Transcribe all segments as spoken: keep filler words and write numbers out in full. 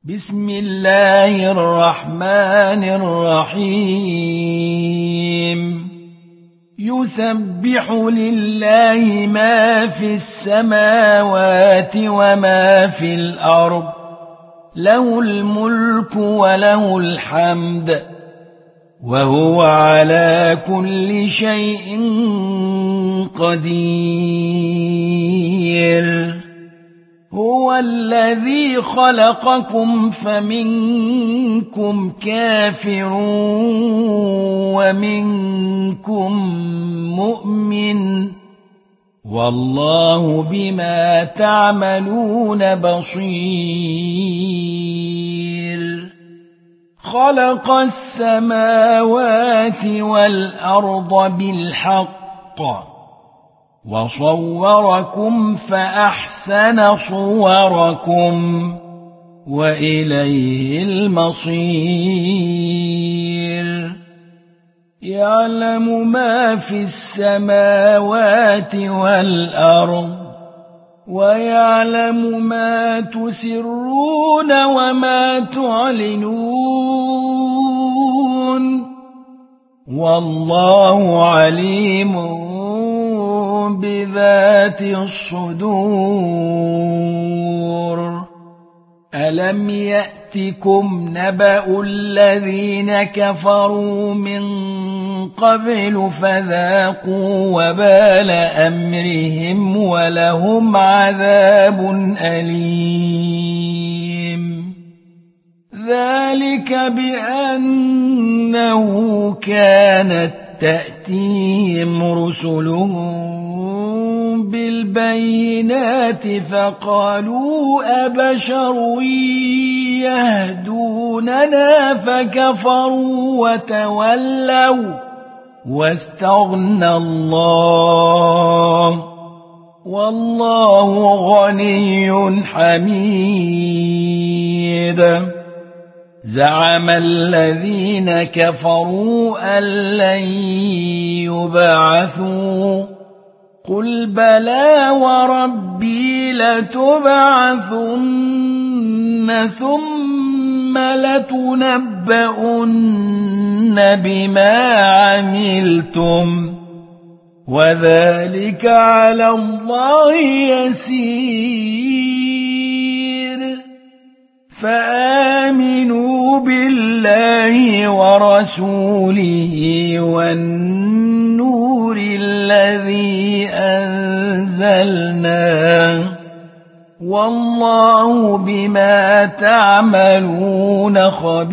بسم الله الرحمن الرحيم يسبح لله ما في السماوات وما في الأرض له الملك وله الحمد وهو على كل شيء قدير هو الذي خلقكم فمنكم كافر ومنكم مؤمن والله بما تعملون بصير خلق السماوات والأرض بالحق وصوركم فأحسن صوركم وإليه المصير يعلم ما في السماوات والأرض ويعلم ما تسرون وما تعلنون والله عليم بذات الصدور ألم يأتكم نبأ الذين كفروا من قبل فذاقوا وبال أمرهم ولهم عذاب أليم ذلك بأنه كانت تأتيهم رسلهم بالبينات فقالوا أبشر يهدوننا فكفروا وتولوا واستغنى الله والله غني حميد زعم الذين كفروا أن لن يبعثوا قل بلى وربي لتبعثن ثم لتنبؤن بما عملتم وذلك على الله يسير فآمنوا بالله ورسوله والنور الذي أنزلنا والله بما تعملون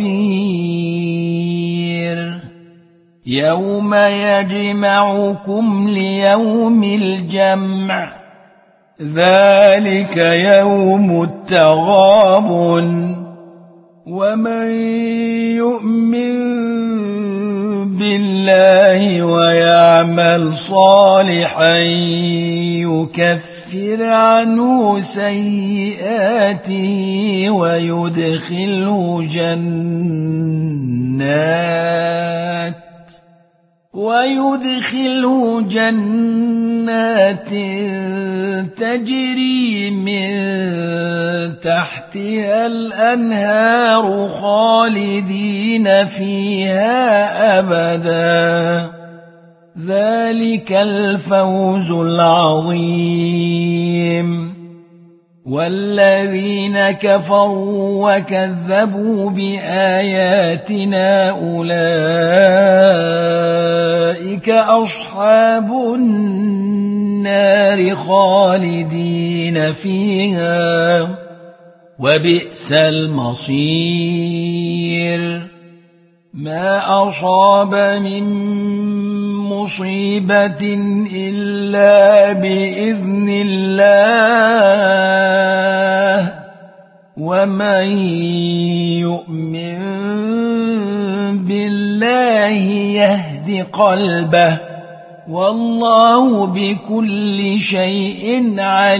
خبير يوم يجمعكم ليوم الجمع ذلك يوم التغابن ومن يؤمن بالله ويعمل صالحا يكفر عنه سيئاته ويدخله جنات ويدخله جنات تجري من تحتها الأنهار خالدين فيها أبدا ذلك الفوز العظيم والذين كفروا وكذبوا بآياتنا أولئك أصحاب النار خالدين فيها وبئس المصير ما أصاب من مصيبة إلا بإذن الله ومن يؤمن بالله يهد قلبه والله بكل شيء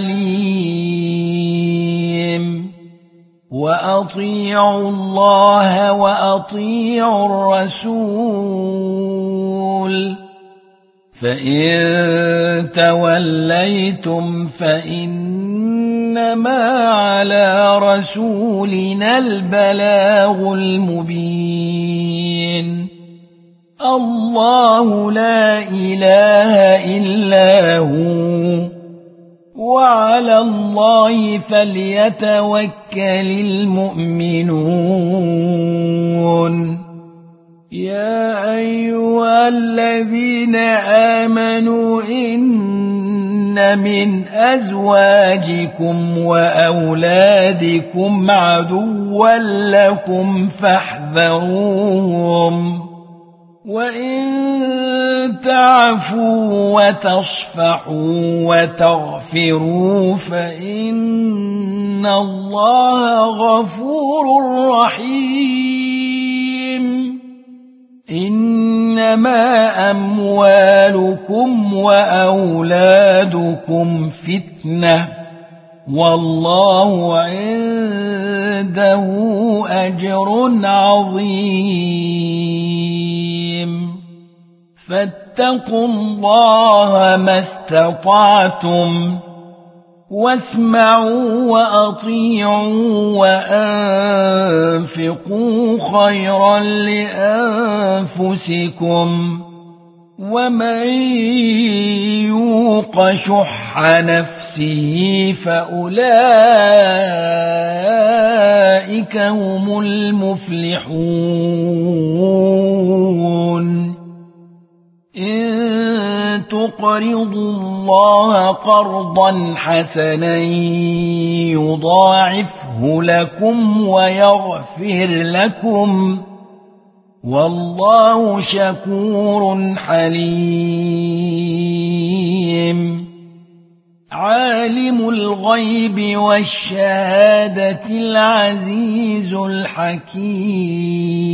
عليم وأطيعوا الله وأطيعوا الرسول فإن توليتم فإن إنما على رسولنا البلاغ المبين الله لا إله إلا هو وعلى الله فليتوكل المؤمنون يا أيها الذين آمنوا إن من أزواجكم وأولادكم عدوا لكم فاحذروهم وإن تعفوا وتصفحوا وتغفروا فإن الله غفور رحيم إنما أموالكم وأولادكم فتنة والله عنده أجر عظيم فاتقوا الله ما استطعتم واسمعوا وأطيعوا وأنفقوا خيرا لأنفسكم ومن يوق شح نفسه فأولئك هم المفلحون إن تقرضوا الله قرضا حسنا يضاعفه لكم ويغفر لكم والله شكور حليم عالم الغيب والشهادة العزيز الحكيم